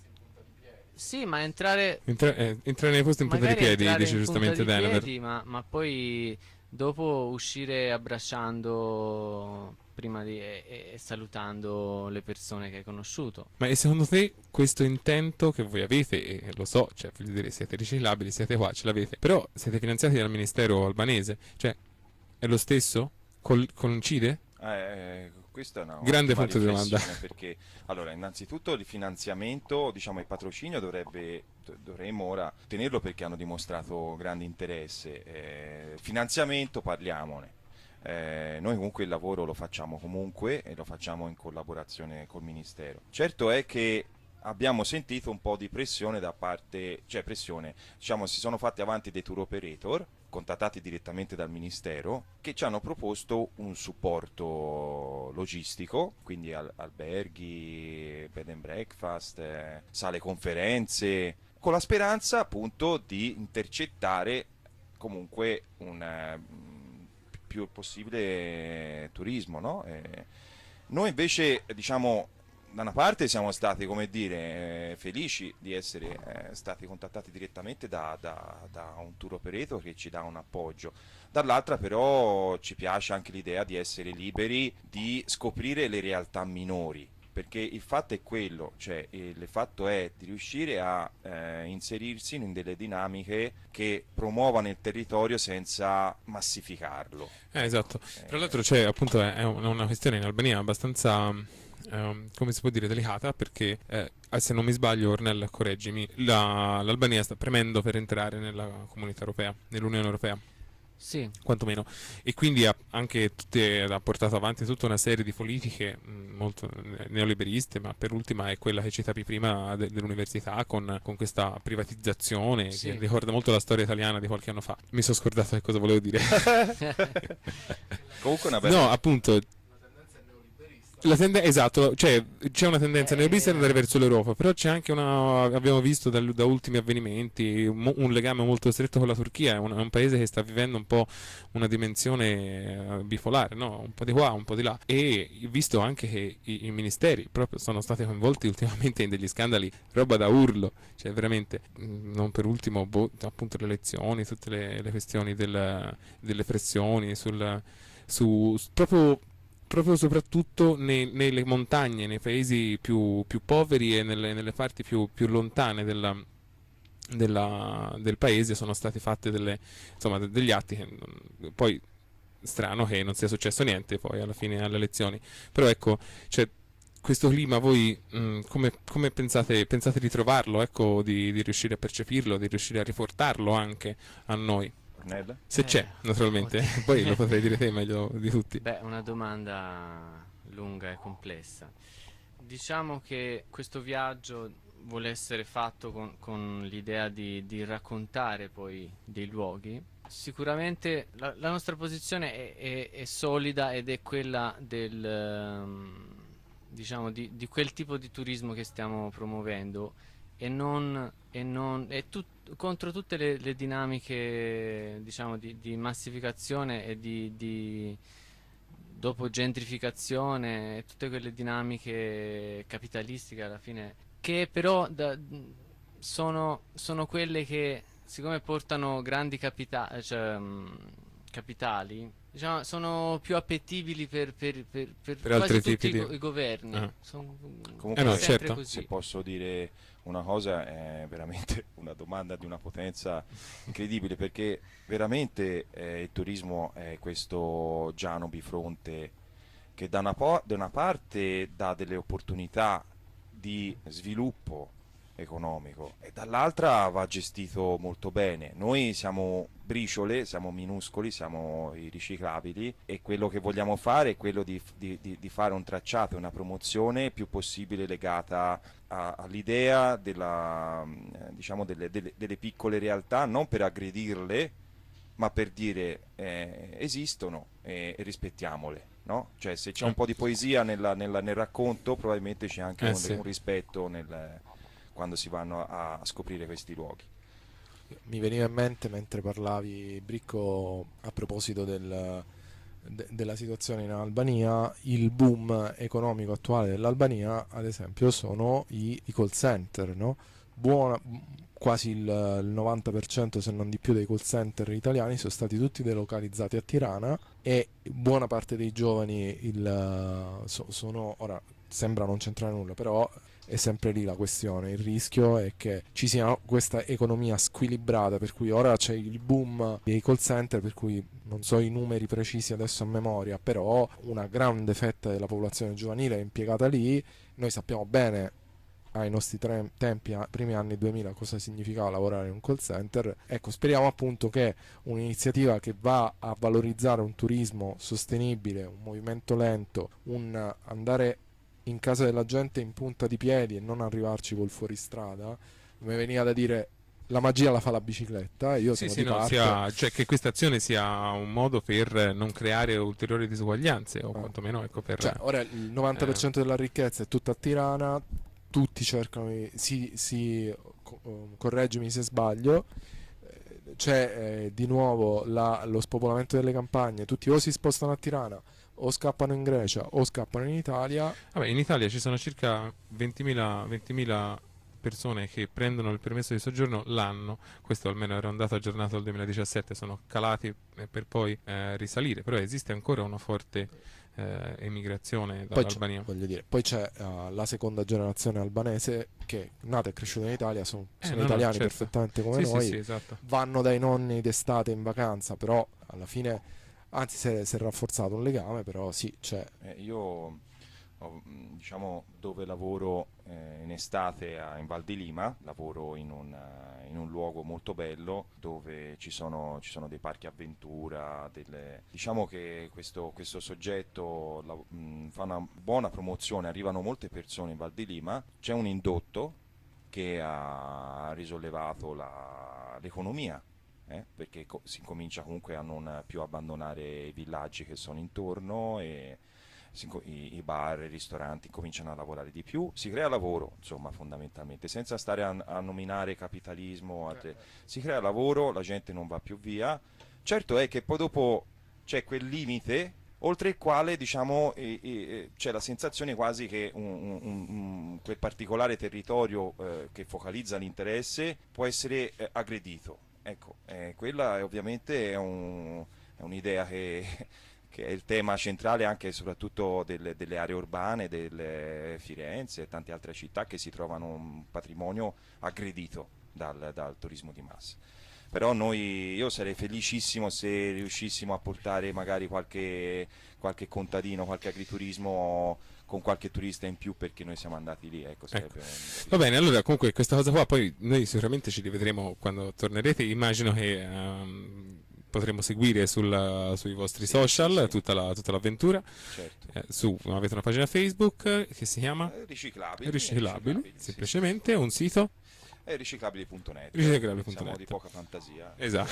sì, ma entrare entra- eh, entrare nei posti in punta di magari piedi, entrare dice in punta giustamente di Denver. piedi, ma, ma poi dopo uscire abbracciando prima di, e, e salutando le persone che hai conosciuto. Ma e secondo te questo intento che voi avete, e lo so, cioè voglio dire, siete riciclabili, siete qua, ce l'avete, però siete finanziati dal ministero albanese, cioè è lo stesso? Col- coincide? Eh, questa è una Grande ottima punto di domanda. riflessione, perché allora innanzitutto il finanziamento, diciamo il patrocinio dovrebbe do- dovremmo ora tenerlo perché hanno dimostrato grande interesse. Eh, finanziamento parliamone. Eh, noi comunque il lavoro lo facciamo comunque e lo facciamo in collaborazione col Ministero. Certo è che abbiamo sentito un po' di pressione da parte, cioè pressione, diciamo si sono fatti avanti dei tour operator contattati direttamente dal Ministero che ci hanno proposto un supporto logistico, quindi al- alberghi, bed and breakfast, eh, sale conferenze, con la speranza appunto di intercettare comunque un eh, più possibile turismo, no? Eh, noi invece diciamo da una parte siamo stati, come dire, eh, felici di essere eh, stati contattati direttamente da, da- da un tour operator che ci dà un appoggio, dall'altra però ci piace anche l'idea di essere liberi di scoprire le realtà minori, perché il fatto è quello, cioè il fatto è di riuscire a eh, inserirsi in delle dinamiche che promuovano il territorio senza massificarlo. Eh, esatto. Tra l'altro c'è appunto è, è una questione in Albania abbastanza ehm, come si può dire delicata, perché eh, se non mi sbaglio, Ornella, correggimi, la- l'Albania sta premendo per entrare nella comunità europea, nell'Unione Europea, Sì, quantomeno, e quindi ha anche tutte, ha portato avanti tutta una serie di politiche mh, molto neoliberiste, ma per ultima è quella che citavi prima de- dell'università con, con questa privatizzazione Sì. che ricorda molto la storia italiana di qualche anno fa. Mi sono scordato che cosa volevo dire. Comunque una bella... No, appunto. La tende- esatto, cioè c'è una tendenza Eh, neoliberista ad andare verso l'Europa, però c'è anche una, abbiamo visto dal- da ultimi avvenimenti, un, un legame molto stretto con la Turchia, è un, è un paese che sta vivendo un po' una dimensione eh, bipolare, no? Un po' di qua, un po' di là, e visto anche che i, i ministeri proprio sono stati coinvolti ultimamente in degli scandali, roba da urlo, cioè veramente, mh, non per ultimo, boh, appunto le elezioni, tutte le, le questioni del- delle pressioni sul, su, su- proprio proprio soprattutto nei- nelle montagne, nei paesi più, più poveri e nelle, nelle parti più, più lontane della, della- del paese sono stati fatti delle, insomma, de- degli atti che non- poi strano che non sia successo niente poi alla fine alle elezioni, però ecco, cioè, questo clima voi mh, come, come pensate, pensate di trovarlo, ecco, di, di riuscire a percepirlo, di riuscire a riportarlo anche a noi? Ornella? Se Eh, c'è, naturalmente, oddio. poi lo potrei dire te meglio di tutti. Beh, una domanda lunga e complessa. Diciamo che questo viaggio vuole essere fatto con, con l'idea di, di raccontare poi dei luoghi. Sicuramente la, la nostra posizione è, è- è solida ed è quella del, ehm, diciamo, di, di quel tipo di turismo che stiamo promuovendo e non, e non è tut- contro tutte le, le dinamiche, diciamo, di, di massificazione e di, di dopo gentrificazione e tutte quelle dinamiche capitalistiche alla fine, che però da- sono, sono quelle che, siccome portano grandi capita- cioè, mh, capitali, diciamo, sono più appetibili per, per, per, per, Per quasi altri tutti tipi i, go- di- i governi. Ah. Sono Comunque, Eh no, sempre certo. così. se posso dire una cosa, è veramente una domanda di una potenza incredibile, perché veramente eh, il turismo è questo Giano bifronte che da una, po- da una parte dà delle opportunità di sviluppo economico e dall'altra va gestito molto bene. Noi siamo briciole, siamo minuscoli, siamo i riciclabili e quello che vogliamo fare è quello di, di- di- di fare un tracciato e una promozione più possibile legata a- all'idea della, eh, diciamo delle, delle- delle piccole realtà, non per aggredirle, ma per dire eh, esistono e, e rispettiamole. No? Cioè, se c'è un po' di poesia nella- nella- nel racconto, probabilmente c'è anche Eh, un, sì. un rispetto nel, quando si vanno a, a scoprire questi luoghi. Mi veniva in mente mentre parlavi, Bricco, a proposito del, de- della situazione in Albania, il boom economico attuale dell'Albania, ad esempio, sono i, i call center, no? Buona, quasi il, il novanta per cento, se non di più, dei call center italiani sono stati tutti delocalizzati a Tirana e buona parte dei giovani il, so- sono, ora sembra non c'entrare nulla, però è sempre lì la questione. Il rischio è che ci sia questa economia squilibrata, per cui ora c'è il boom dei call center, per cui non so i numeri precisi adesso a memoria, però una grande fetta della popolazione giovanile è impiegata lì. Noi sappiamo bene ai nostri tre tempi, a primi anni duemila, cosa significava lavorare in un call center. Ecco, speriamo appunto che un'iniziativa che va a valorizzare un turismo sostenibile, un movimento lento, un andare in casa della gente in punta di piedi e non arrivarci col fuoristrada, mi veniva da dire la magia la fa la bicicletta, e io Sì, sono sì, di no, parte. sia, cioè che questa azione sia un modo per non creare ulteriori disuguaglianze, o Ah. quantomeno ecco per... Cioè, ora il novanta per cento della ricchezza è tutta a Tirana, tutti cercano di, si, si co- correggimi se sbaglio, eh, c'è eh, di nuovo la- lo spopolamento delle campagne, tutti o si spostano a Tirana o scappano in Grecia o scappano in Italia. Vabbè, in Italia ci sono circa ventimila, ventimila persone che prendono il permesso di soggiorno l'anno, questo almeno era un dato aggiornato al duemiladiciassette, sono calati eh, per poi eh, risalire, però esiste ancora una forte eh, emigrazione Poi c'è, dall'Albania. voglio dire, poi c'è uh, la seconda generazione albanese che è nata e cresciuta in Italia, sono, Eh, sono no, no, italiani certo. perfettamente come Sì, noi, sì, sì, esatto. vanno dai nonni d'estate in vacanza, però alla fine, anzi si è, si è rafforzato un legame, però sì, c'è. Eh, io ho, mh, diciamo, dove lavoro eh, in estate a- in Val di Lima, lavoro in un, eh, in un luogo molto bello dove ci sono, ci sono dei parchi avventura, delle- diciamo che questo, questo soggetto la- mh, fa una buona promozione, arrivano molte persone in Val di Lima, c'è un indotto che ha risollevato la- l'economia. eh, perché co- si comincia comunque a non più abbandonare i villaggi che sono intorno e si inco- i, i bar, i ristoranti cominciano a lavorare di più, si crea lavoro, insomma, fondamentalmente, senza stare a, a nominare capitalismo, altre- si crea lavoro, la gente non va più via. Certo è che poi dopo c'è quel limite oltre il quale, diciamo, eh, eh, c'è la sensazione quasi che un- un- un- quel particolare territorio eh, che focalizza l'interesse può essere eh, aggredito. Ecco, eh, quella è ovviamente è, un- è un'idea che, che è il tema centrale anche e soprattutto delle, delle aree urbane, delle Firenze e tante altre città che si trovano un patrimonio aggredito dal, dal turismo di massa. Però noi, io sarei felicissimo se riuscissimo a portare magari qualche, qualche contadino, qualche agriturismo con qualche turista in più, perché noi siamo andati lì, ecco, sarebbe un- Va bene, allora comunque questa cosa qua poi noi sicuramente ci rivedremo quando tornerete, immagino che ehm, potremo seguire sul- sui vostri Sì, social sì, sì. Tutta, la- tutta l'avventura. certo. Eh, su, avete una pagina Facebook eh, che si chiama Eh, riciclabili, Riciclabili, sì, semplicemente un sito è riciclabili punto net. Riciclabili punto Siamo net. di poca fantasia. Esatto.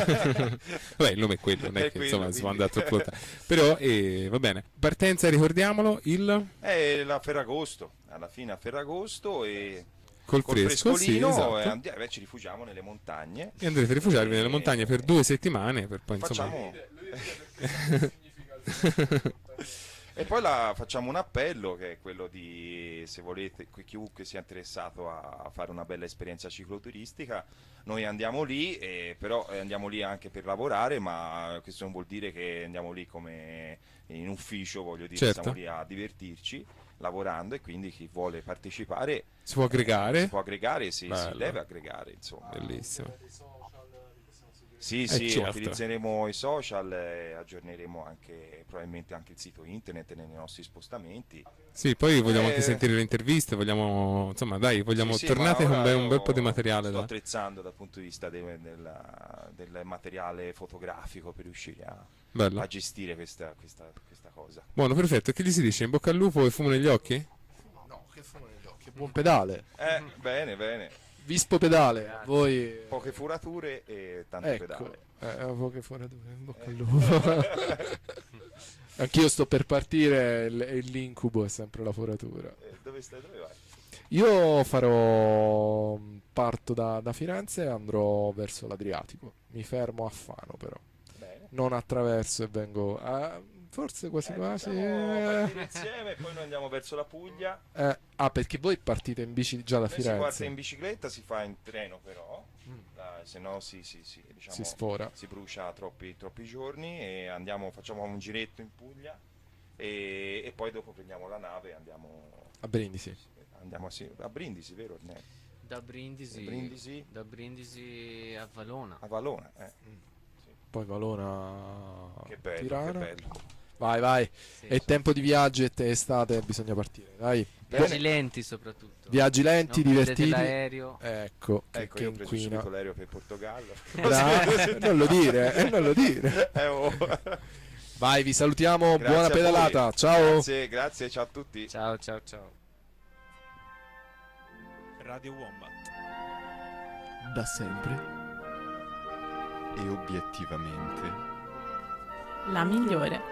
Vabbè, il nome è quello, non è, È che quello, insomma si può quindi. andare troppo lontano. Però eh, va bene. Partenza, ricordiamolo, il È la Ferragosto, alla fine a Ferragosto e col col fresco, sì, frescolino esatto. e andi- eh, ci rifugiamo nelle montagne. E andrete a rifugiarvi nelle E- montagne per due settimane per poi insomma Facciamo... E poi la, facciamo un appello che è quello di, se volete, chiunque sia interessato a fare una bella esperienza cicloturistica, noi andiamo lì, eh, però andiamo lì anche per lavorare, ma questo non vuol dire che andiamo lì come in ufficio, voglio dire, certo. Stiamo lì a divertirci lavorando, e quindi chi vuole partecipare si può aggregare, eh, si può aggregare, si, si deve aggregare, insomma. Bellissimo. Sì, eh sì, certo. Utilizzeremo i social e aggiorneremo anche probabilmente anche il sito internet nei nostri spostamenti. Sì, poi vogliamo eh, anche sentire le interviste, vogliamo, insomma, dai, vogliamo sì, sì, tornate con un bel, un bel po' di materiale. Sto da... attrezzando dal punto di vista de, della, del materiale fotografico per riuscire a, Bello. a gestire questa, questa, questa cosa. Buono, perfetto. Che gli si dice? In bocca al lupo e fumo negli occhi? No, che fumo negli occhi. Buon pedale. Eh, bene, bene. Vispo pedale. Voi... Poche furature e tante ecco. pedale. Eh, poche furature. In bocca al lupo. Anch'io sto per partire e l'incubo è sempre la foratura. Eh, dove stai? Dove vai? Io farò... parto da, da Firenze e andrò verso l'Adriatico. Mi fermo a Fano però. Bene. Non attraverso e vengo a... forse quasi Eh, quasi... possiamo eh. partire insieme e poi noi andiamo verso la Puglia. Eh, ah, perché voi partite in bici già da Noi si parte Firenze? in bicicletta, si fa in treno però, Mm. dai, se no si, si, si, diciamo, Si sfora. si brucia troppi, troppi giorni, e andiamo, facciamo un giretto in Puglia e, e poi dopo prendiamo la nave e andiamo A Brindisi. andiamo a, sì, a Brindisi, vero Ornè? Da Brindisi, Brindisi. da Brindisi a Valona. A Valona, eh. Poi Valona... Che bello, Tirana. che bello. Vai, vai. Sì. È tempo di viaggio, è estate, bisogna partire. Dai. Viaggi Bene. lenti soprattutto. Viaggi lenti, Non prendete divertiti. l'aereo. Ecco, che, Ecco, che io ho preso inquina. subito l'aereo per il Portogallo. Bra- non lo dire, eh, non lo dire. Eh, oh. Vai, vi salutiamo, Grazie buona a voi. pedalata. Ciao. Grazie, grazie, ciao a tutti. Ciao, ciao, ciao. Radio Wombat. Da sempre. E obiettivamente La migliore.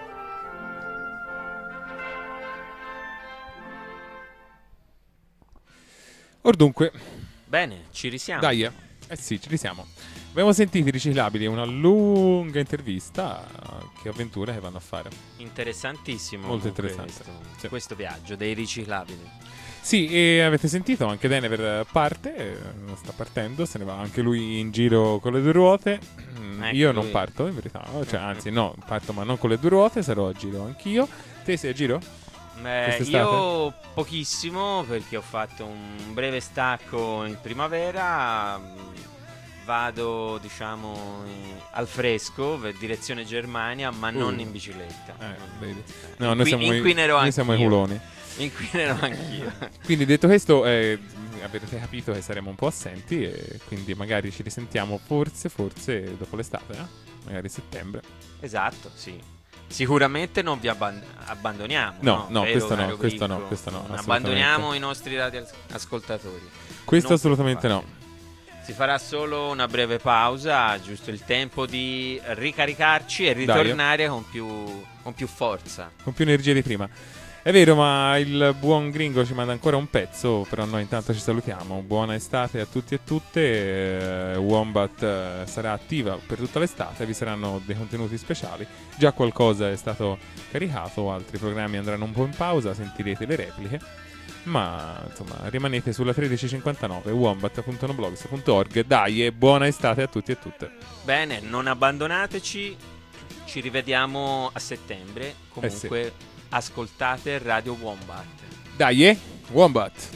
Or dunque, Bene, ci risiamo. dai, eh. eh sì, ci risiamo. Abbiamo sentito i riciclabili, una lunga intervista. Che avventure che vanno a fare. Interessantissimo. Molto comunque interessante. Questo, Sì. questo viaggio dei riciclabili. Sì, e avete sentito anche Denever parte, eh, sta partendo, se ne va anche lui in giro con le due ruote. Ecco Io non lui. parto, in verità, cioè, anzi no, parto ma non con le due ruote, sarò a giro anch'io. Te sei a giro? Eh, Quest'estate? io pochissimo, perché ho fatto un breve stacco in primavera. mh, Vado, diciamo, in- al fresco, per direzione Germania, ma non Uh. in bicicletta. Eh, Non- vedi. eh, No, noi inqui- siamo, i, inquinerò noi siamo i anch'io. culoni. Inquinerò anch'io. Quindi detto questo, eh, avete capito che saremo un po' assenti e quindi magari ci risentiamo forse, forse dopo l'estate, eh? Magari settembre. Esatto, sì. Sicuramente non vi abban- abbandoniamo. No, no, Vero, questo no, caro questo no, Grigio? questo no, Non assolutamente. abbandoniamo i nostri radioascoltatori. Questo Non assolutamente no. preoccupatevi. Si farà solo una breve pausa, giusto il tempo di ricaricarci e ritornare con più, con più forza. Con più energia di prima. È vero, ma il buon Gringo ci manda ancora un pezzo, però noi intanto ci salutiamo. Buona estate a tutti e tutte. eh, Wombat eh, sarà attiva per tutta l'estate, vi saranno dei contenuti speciali. Già qualcosa è stato caricato, altri programmi andranno un po' in pausa, sentirete le repliche. Ma insomma, rimanete sulla tredici cinquantanove wombat punto noblogs punto org. Dai, e buona estate a tutti e tutte. Bene, non abbandonateci, ci rivediamo a settembre. Comunque ascoltate Radio Wombat. Dai, eh? Wombat.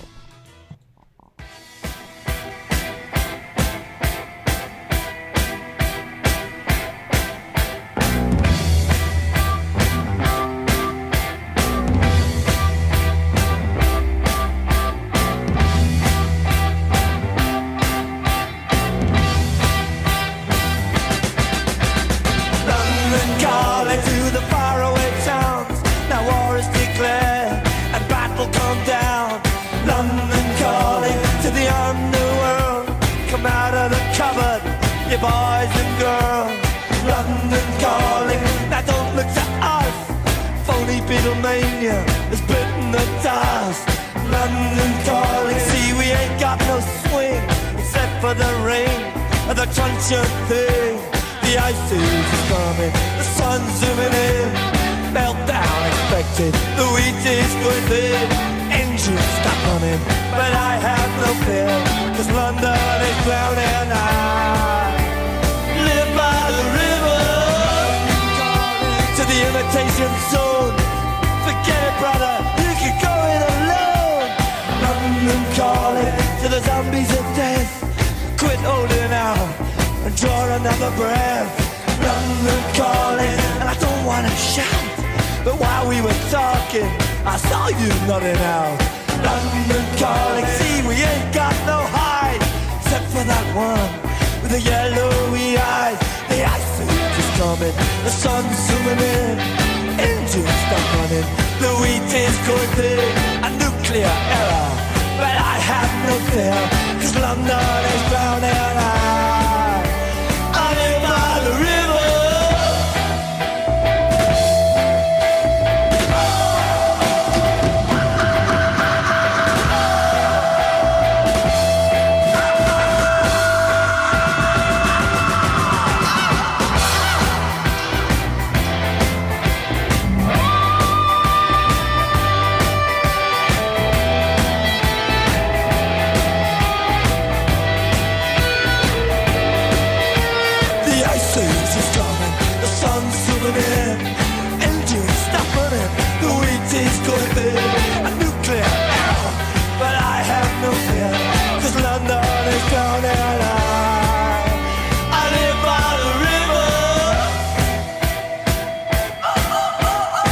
London calling to the faraway towns. Now war is declared and battle come down. London calling to the underworld. Come out of the cupboard, you boys and girls. London calling, now don't look to us. Phony Beatlemania has bitten the dust. London calling, see we ain't got no swing except for the ring of the truncheon thing. The ice age is coming, the sun's zooming in. meltdown expected. The wheat is going thin, engines stop running, but I have no fear, cause London is drowning. I live by the river, to the imitation zone. Forget it, brother, you can go it alone. London calling to the zombies of death. Quit holding out and draw another breath. London calling, and I don't wanna shout, but while we were talking, I saw you nodding out. London calling, see we ain't got no hide, except for that one with the yellowy eyes. The ice age is coming, the sun's zooming in, engines stop running, the wheat is going big, a nuclear error, but I have no fear, cause London is drowning. I, I live by the river. Engines stop running, the wheat is going big, a nuclear error, but I have no fear, cause London is drowning. I, I live by the river. Oh, oh, oh,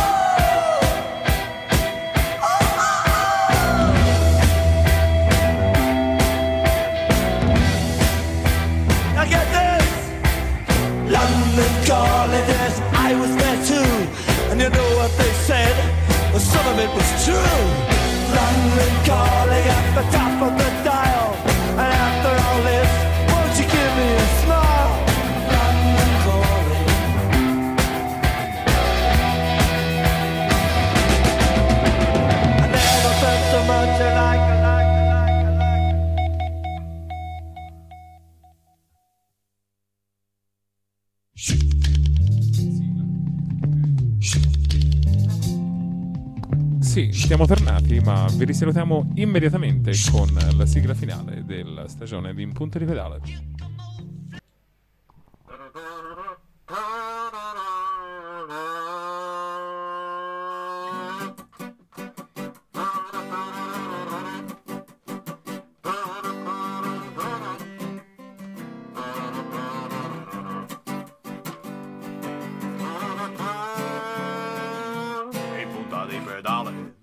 oh. Now get this, London calling this. I was there too, and you know what they said, well, some of it was true. London calling at the top of the dial, and after all this, won't you give me a smile? London calling. I never felt so much alike, alike, alike, alike. Sì, siamo tornati, ma vi risalutiamo immediatamente con la sigla finale della stagione di In Punta di Pedale. In punta di pedale